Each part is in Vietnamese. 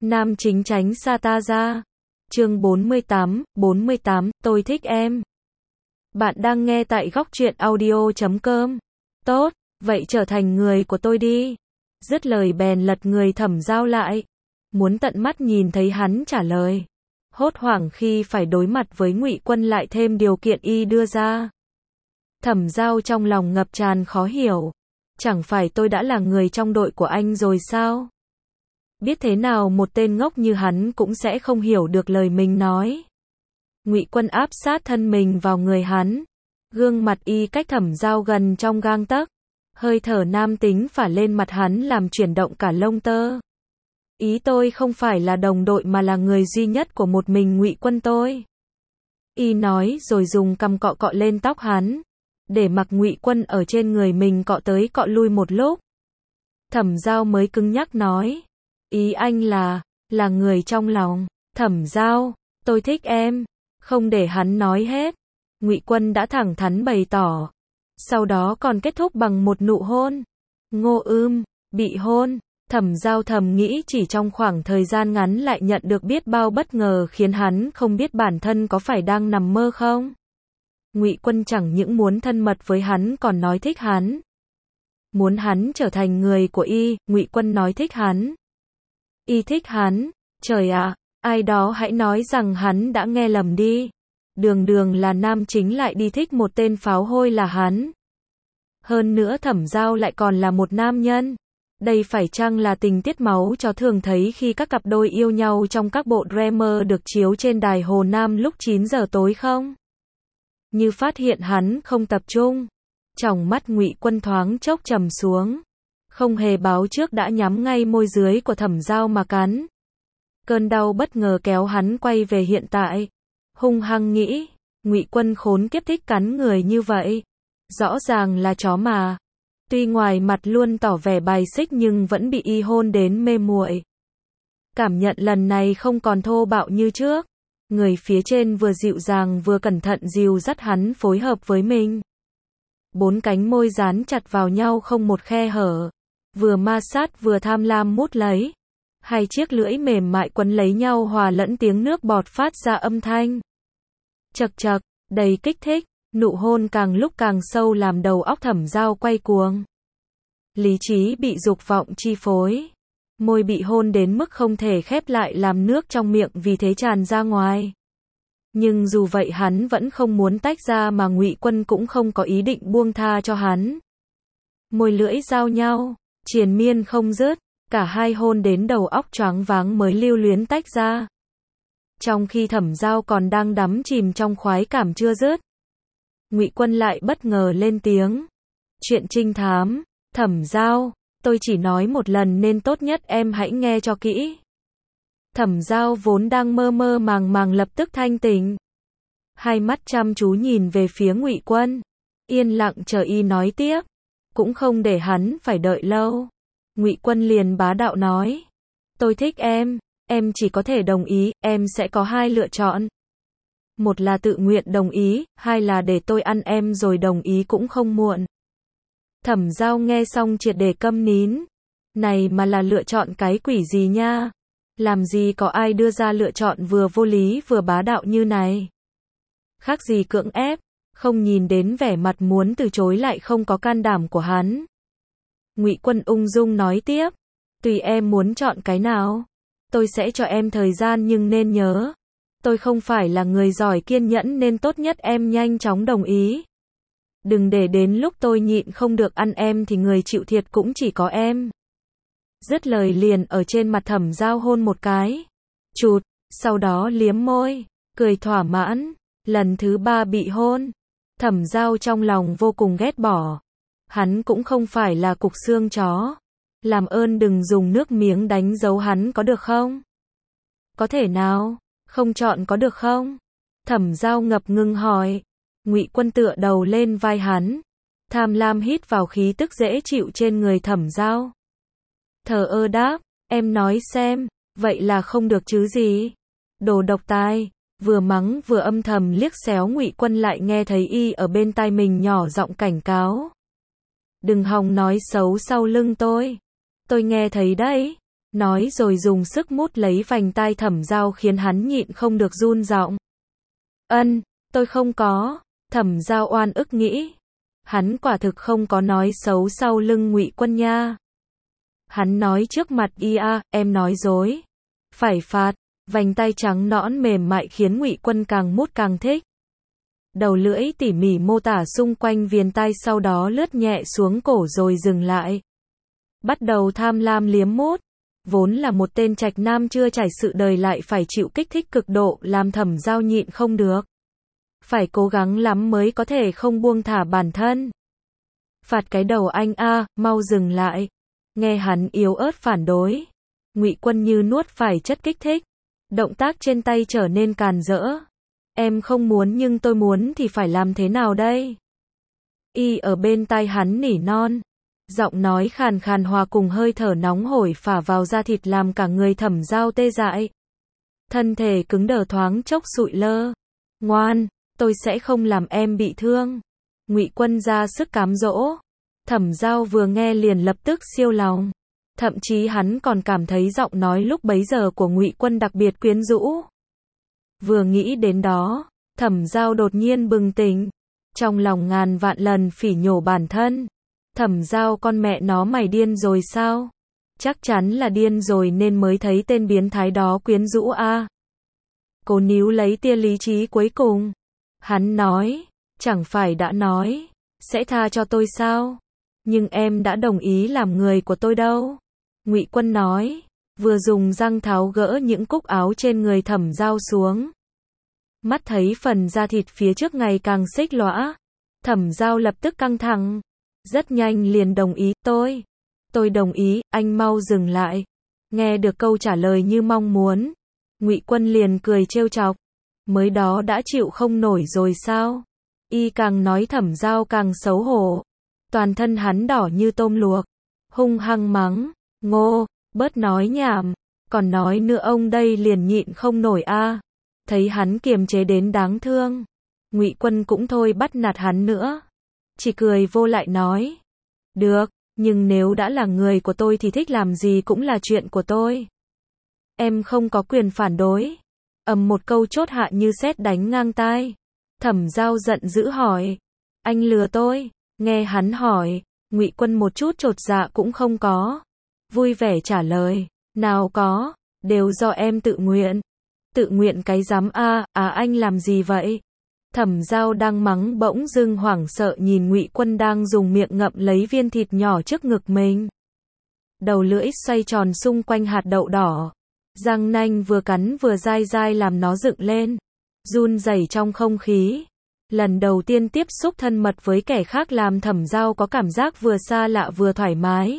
Nam chính tránh xa ta ra. Chương 48, tôi thích em. Bạn đang nghe tại góc truyện audio.com. Tốt, vậy trở thành người của tôi đi. Dứt lời bèn lật người Thẩm Giao lại. Muốn tận mắt nhìn thấy hắn trả lời. Hốt hoảng khi phải đối mặt với Ngụy Quân lại thêm điều kiện y đưa ra. Thẩm Giao trong lòng ngập tràn khó hiểu. Chẳng phải tôi đã là người trong đội của anh rồi sao? Biết thế nào một tên ngốc như hắn cũng sẽ không hiểu được lời mình nói. Ngụy Quân áp sát thân mình vào người hắn. Gương mặt y cách Thẩm Giao gần trong gang tấc. Hơi thở nam tính phả lên mặt hắn làm chuyển động cả lông tơ. Ý tôi không phải là đồng đội mà là người duy nhất của một mình Ngụy Quân tôi. Y nói rồi dùng cằm cọ cọ lên tóc hắn. Để mặc Ngụy Quân ở trên người mình cọ tới cọ lui một lúc. Thẩm Giao mới cứng nhắc nói. Ý anh là người trong lòng. Thẩm Giao, tôi thích em. Không để hắn nói hết. Ngụy Quân đã thẳng thắn bày tỏ. Sau đó còn kết thúc bằng một nụ hôn. Ngô bị hôn. Thẩm Giao thầm nghĩ chỉ trong khoảng thời gian ngắn lại nhận được biết bao bất ngờ khiến hắn không biết bản thân có phải đang nằm mơ không. Ngụy Quân chẳng những muốn thân mật với hắn còn nói thích hắn. Muốn hắn trở thành người của y, Ngụy Quân nói thích hắn. Y thích hắn, trời ạ, ai đó hãy nói rằng hắn đã nghe lầm đi. Đường là nam chính lại đi thích một tên pháo hôi là hắn. Hơn nữa Thẩm Giao lại còn là một nam nhân. Đây phải chăng là tình tiết máu chó thường thấy khi các cặp đôi yêu nhau trong các bộ drama được chiếu trên đài Hồ Nam lúc 9 giờ tối không? Như phát hiện hắn không tập trung. Tròng mắt Ngụy Quân thoáng chốc trầm xuống. Không hề báo trước đã nhắm ngay môi dưới của Thẩm Giao mà cắn. Cơn đau bất ngờ kéo hắn quay về hiện tại. Hung hăng nghĩ, Ngụy Quân khốn kiếp thích cắn người như vậy. Rõ ràng là chó mà. Tuy ngoài mặt luôn tỏ vẻ bài xích nhưng vẫn bị y hôn đến mê muội. Cảm nhận lần này không còn thô bạo như trước. Người phía trên vừa dịu dàng vừa cẩn thận dìu dắt hắn phối hợp với mình. 4 cánh môi dán chặt vào nhau không một khe hở. Vừa ma sát vừa tham lam mút lấy. 2 chiếc lưỡi mềm mại quấn lấy nhau hòa lẫn tiếng nước bọt phát ra âm thanh. Chật chật, đầy kích thích. Nụ hôn càng lúc càng sâu làm đầu óc Thẩm Giao quay cuồng. Lý trí bị dục vọng chi phối. Môi bị hôn đến mức không thể khép lại làm nước trong miệng vì thế tràn ra ngoài. Nhưng dù vậy hắn vẫn không muốn tách ra mà Ngụy Quân cũng không có ý định buông tha cho hắn. Môi lưỡi giao nhau, triền miên không dứt, cả hai hôn đến đầu óc choáng váng mới lưu luyến tách ra. Trong khi Thẩm Giao còn đang đắm chìm trong khoái cảm chưa dứt. Ngụy Quân lại bất ngờ lên tiếng. Chuyện trinh thám, Thẩm Giao, tôi chỉ nói một lần nên tốt nhất em hãy nghe cho kỹ. Thẩm Giao vốn đang mơ mơ màng màng lập tức thanh tỉnh. Hai mắt chăm chú nhìn về phía Ngụy Quân. Yên lặng chờ y nói tiếp. Cũng không để hắn phải đợi lâu. Ngụy Quân liền bá đạo nói. Tôi thích em chỉ có thể đồng ý, em sẽ có 2 lựa chọn. Một là tự nguyện đồng ý, 2 là để tôi ăn em rồi đồng ý cũng không muộn. Thẩm Giao nghe xong triệt để câm nín. Này mà là lựa chọn cái quỷ gì nha? Làm gì có ai đưa ra lựa chọn vừa vô lý vừa bá đạo như này? Khác gì cưỡng ép, không nhìn đến vẻ mặt muốn từ chối lại không có can đảm của hắn. Ngụy Quân ung dung nói tiếp. Tùy em muốn chọn cái nào. Tôi sẽ cho em thời gian nhưng nên nhớ. Tôi không phải là người giỏi kiên nhẫn nên tốt nhất em nhanh chóng đồng ý. Đừng để đến lúc tôi nhịn không được ăn em thì người chịu thiệt cũng chỉ có em. Dứt lời liền ở trên mặt Thẩm Giao hôn một cái. Chụt, sau đó liếm môi, cười thỏa mãn. Lần thứ 3 bị hôn. Thẩm Giao trong lòng vô cùng ghét bỏ. Hắn cũng không phải là cục xương chó. Làm ơn đừng dùng nước miếng đánh dấu hắn có được không? Có thể nào? Không chọn có được không? Thẩm Giao ngập ngừng hỏi. Ngụy Quân tựa đầu lên vai hắn. Tham lam hít vào khí tức dễ chịu trên người Thẩm Giao. Thờ ơ đáp. Em nói xem. Vậy là không được chứ gì? Đồ độc tai. Vừa mắng vừa âm thầm liếc xéo Ngụy Quân lại nghe thấy y ở bên tai mình nhỏ giọng cảnh cáo. Đừng hòng nói xấu sau lưng tôi. Tôi nghe thấy đấy. nói rồi dùng sức mút lấy vành tai Thẩm Giao khiến hắn nhịn không được run giọng. Tôi không có, Thẩm Giao oan ức nghĩ. Hắn quả thực không có nói xấu sau lưng Ngụy Quân nha. Hắn nói trước mặt em nói dối. Phải phạt, vành tay trắng nõn mềm mại khiến Ngụy Quân càng mút càng thích. Đầu lưỡi tỉ mỉ mô tả xung quanh viền tai sau đó lướt nhẹ xuống cổ rồi dừng lại. Bắt đầu tham lam liếm mút. Vốn là một tên trạch nam chưa trải sự đời lại phải chịu kích thích cực độ làm Thẩm Giao nhịn không được. Phải cố gắng lắm mới có thể không buông thả bản thân. Phạt cái đầu anh mau dừng lại. Nghe hắn yếu ớt phản đối. Ngụy Quân như nuốt phải chất kích thích. Động tác trên tay trở nên càn rỡ. Em không muốn nhưng tôi muốn thì phải làm thế nào đây? Ở bên tai hắn nỉ non. Giọng nói khàn khàn hòa cùng hơi thở nóng hổi phả vào da thịt làm cả người Thẩm Giao tê dại. Thân thể cứng đờ thoáng chốc sụi lơ. Ngoan, tôi sẽ không làm em bị thương. Ngụy Quân ra sức cám dỗ. Thẩm Giao vừa nghe liền lập tức siêu lòng. Thậm chí hắn còn cảm thấy giọng nói lúc bấy giờ của Ngụy Quân đặc biệt quyến rũ. Vừa nghĩ đến đó, Thẩm Giao đột nhiên bừng tỉnh. Trong lòng ngàn vạn lần phỉ nhổ bản thân. Thẩm Giao con mẹ nó mày điên rồi sao? Chắc chắn là điên rồi nên mới thấy tên biến thái đó quyến rũ Cố níu lấy tia lý trí cuối cùng. Hắn nói, chẳng phải đã nói, sẽ tha cho tôi sao? Nhưng em đã đồng ý làm người của tôi đâu. Ngụy Quân nói, vừa dùng răng tháo gỡ những cúc áo trên người Thẩm Giao xuống. Mắt thấy phần da thịt phía trước ngày càng xích lõa. Thẩm Giao lập tức căng thẳng. Rất nhanh liền đồng ý, tôi đồng ý, anh mau dừng lại. Nghe được câu trả lời như mong muốn. Ngụy Quân liền cười trêu chọc. Mới đó đã chịu không nổi rồi sao? Càng nói Thẩm Giao càng xấu hổ. Toàn thân hắn đỏ như tôm luộc. Hung hăng mắng, Ngô, bớt nói nhảm. Còn nói nữa ông đây liền nhịn không nổi Thấy hắn kiềm chế đến đáng thương. Ngụy Quân cũng thôi bắt nạt hắn nữa. Chỉ cười vô lại nói. Được, nhưng nếu đã là người của tôi thì thích làm gì cũng là chuyện của tôi. Em không có quyền phản đối. Một câu chốt hạ như sét đánh ngang tai. Thẩm Giao giận dữ hỏi. Anh lừa tôi? Nghe hắn hỏi, Ngụy Quân một chút chột dạ cũng không có. Vui vẻ trả lời. Nào có, đều do em tự nguyện. Tự nguyện cái rắm anh làm gì vậy? Thẩm Giao đang mắng bỗng dưng hoảng sợ nhìn Ngụy Quân đang dùng miệng ngậm lấy viên thịt nhỏ trước ngực mình. Đầu lưỡi xoay tròn xung quanh hạt đậu đỏ. Răng nanh vừa cắn vừa dai dai làm nó dựng lên. Run rẩy trong không khí. Lần đầu tiên tiếp xúc thân mật với kẻ khác làm Thẩm Giao có cảm giác vừa xa lạ vừa thoải mái.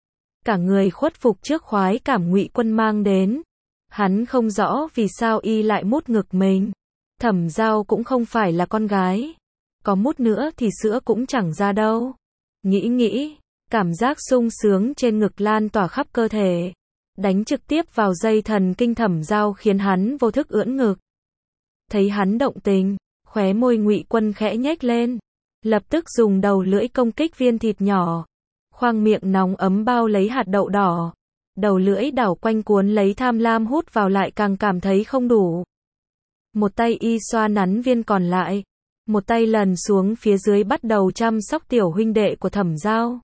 Cả người khuất phục trước khoái cảm Ngụy Quân mang đến. Hắn không rõ vì sao lại mút ngực mình. Thẩm Giao cũng không phải là con gái. Có mút nữa thì sữa cũng chẳng ra đâu. Nghĩ, cảm giác sung sướng trên ngực lan tỏa khắp cơ thể. Đánh trực tiếp vào dây thần kinh Thẩm Giao khiến hắn vô thức ưỡn ngực. Thấy hắn động tình, khóe môi Ngụy Quân khẽ nhếch lên. Lập tức dùng đầu lưỡi công kích viên thịt nhỏ. Khoang miệng nóng ấm bao lấy hạt đậu đỏ. Đầu lưỡi đảo quanh cuốn lấy tham lam hút vào lại càng cảm thấy không đủ. Một tay xoa nắn viên còn lại. Một tay lần xuống phía dưới bắt đầu chăm sóc tiểu huynh đệ của Thẩm Giao.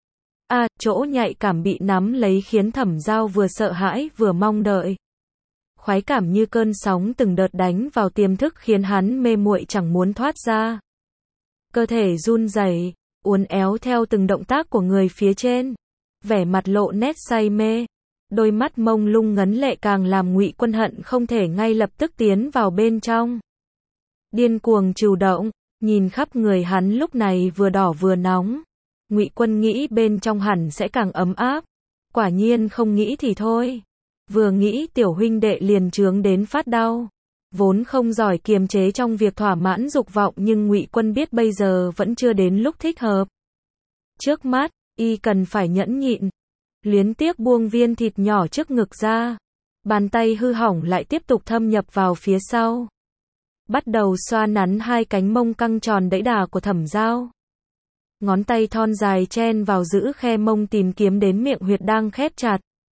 Chỗ nhạy cảm bị nắm lấy khiến Thẩm Giao vừa sợ hãi vừa mong đợi. Khoái cảm như cơn sóng từng đợt đánh vào tiềm thức khiến hắn mê muội chẳng muốn thoát ra. Cơ thể run rẩy, uốn éo theo từng động tác của người phía trên. Vẻ mặt lộ nét say mê. Đôi mắt mông lung ngấn lệ càng làm Ngụy Quân hận không thể ngay lập tức tiến vào bên trong. Điên cuồng trừu động, nhìn khắp người hắn lúc này vừa đỏ vừa nóng. Ngụy Quân nghĩ bên trong hẳn sẽ càng ấm áp. Quả nhiên không nghĩ thì thôi. Vừa nghĩ tiểu huynh đệ liền chướng đến phát đau. Vốn không giỏi kiềm chế trong việc thỏa mãn dục vọng nhưng Ngụy Quân biết bây giờ vẫn chưa đến lúc thích hợp. Trước mắt, cần phải nhẫn nhịn. Luyến tiếc buông viên thịt nhỏ trước ngực ra. Bàn tay hư hỏng lại tiếp tục thâm nhập vào phía sau. Bắt đầu xoa nắn hai cánh mông căng tròn đẫy đà của Thẩm Giao. Ngón tay thon dài chen vào giữ khe mông tìm kiếm đến miệng huyệt đang khép chặt.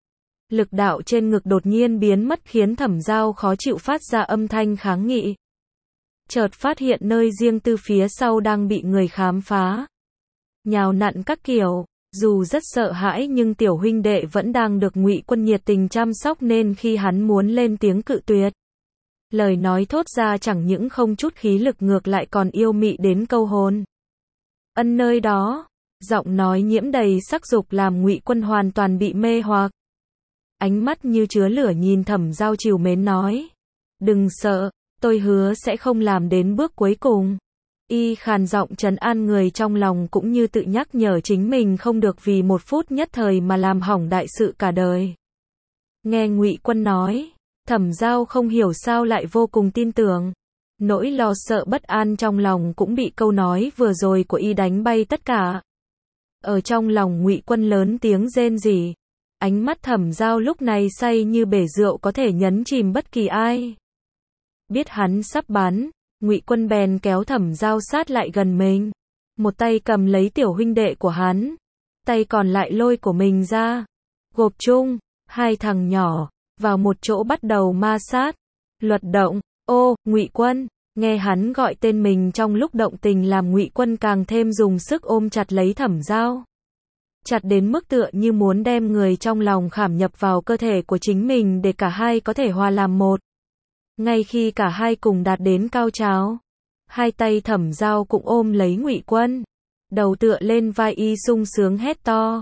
Lực đạo trên ngực đột nhiên biến mất khiến Thẩm Giao khó chịu phát ra âm thanh kháng nghị. Chợt phát hiện nơi riêng tư phía sau đang bị người khám phá. Nhào nặn các kiểu, dù rất sợ hãi nhưng tiểu huynh đệ vẫn đang được Ngụy Quân nhiệt tình chăm sóc nên khi hắn muốn lên tiếng cự tuyệt. Lời nói thốt ra chẳng những không chút khí lực ngược lại còn yêu mị đến câu hồn. Ân nơi đó, giọng nói nhiễm đầy sắc dục làm Ngụy Quân hoàn toàn bị mê hoặc. Ánh mắt như chứa lửa nhìn Thẩm Giao trìu mến nói. Đừng sợ, tôi hứa sẽ không làm đến bước cuối cùng. Y khàn giọng trấn an người trong lòng cũng như tự nhắc nhở chính mình không được vì một phút nhất thời mà làm hỏng đại sự cả đời. Nghe Ngụy Quân nói, Thẩm Giao không hiểu sao lại vô cùng tin tưởng. Nỗi lo sợ bất an trong lòng cũng bị câu nói vừa rồi của Y đánh bay tất cả. Ở trong lòng Ngụy Quân lớn tiếng rên rỉ. Ánh mắt Thẩm Giao lúc này say như bể rượu có thể nhấn chìm bất kỳ ai. Biết hắn sắp bắn, Ngụy Quân bèn kéo Thẩm Giao sát lại gần mình. Một tay cầm lấy tiểu huynh đệ của hắn, tay còn lại lôi của mình ra. Gộp chung, hai thằng nhỏ, vào một chỗ bắt đầu ma sát. Luật động, ô, Ngụy Quân, nghe hắn gọi tên mình trong lúc động tình làm Ngụy Quân càng thêm dùng sức ôm chặt lấy Thẩm Giao. Chặt đến mức tựa như muốn đem người trong lòng khảm nhập vào cơ thể của chính mình để cả hai có thể hòa làm một. Ngay khi cả hai cùng đạt đến cao trào, hai tay Thẩm Giao cũng ôm lấy Ngụy Quân. Đầu tựa lên vai Y sung sướng hét to.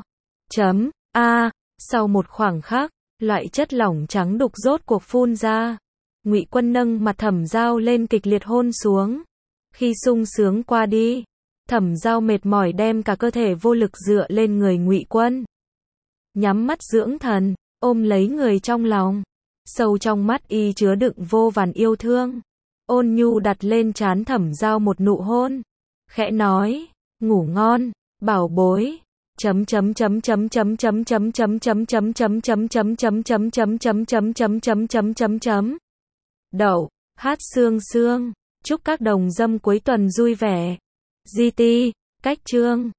Sau một khoảng khắc, loại chất lỏng trắng đục rốt cuộc phun ra. Ngụy Quân nâng mặt Thẩm Giao lên kịch liệt hôn xuống. Khi sung sướng qua đi, Thẩm Giao mệt mỏi đem cả cơ thể vô lực dựa lên người Ngụy Quân. Nhắm mắt dưỡng thần, ôm lấy người trong lòng. Sâu trong mắt Y chứa đựng vô vàn yêu thương. Ôn nhu đặt lên trán Thẩm Giao một nụ hôn. Khẽ nói, ngủ ngon, bảo bối. Đậu, hát sương sương. Chúc các đồng dâm cuối tuần vui vẻ. GT, cách chương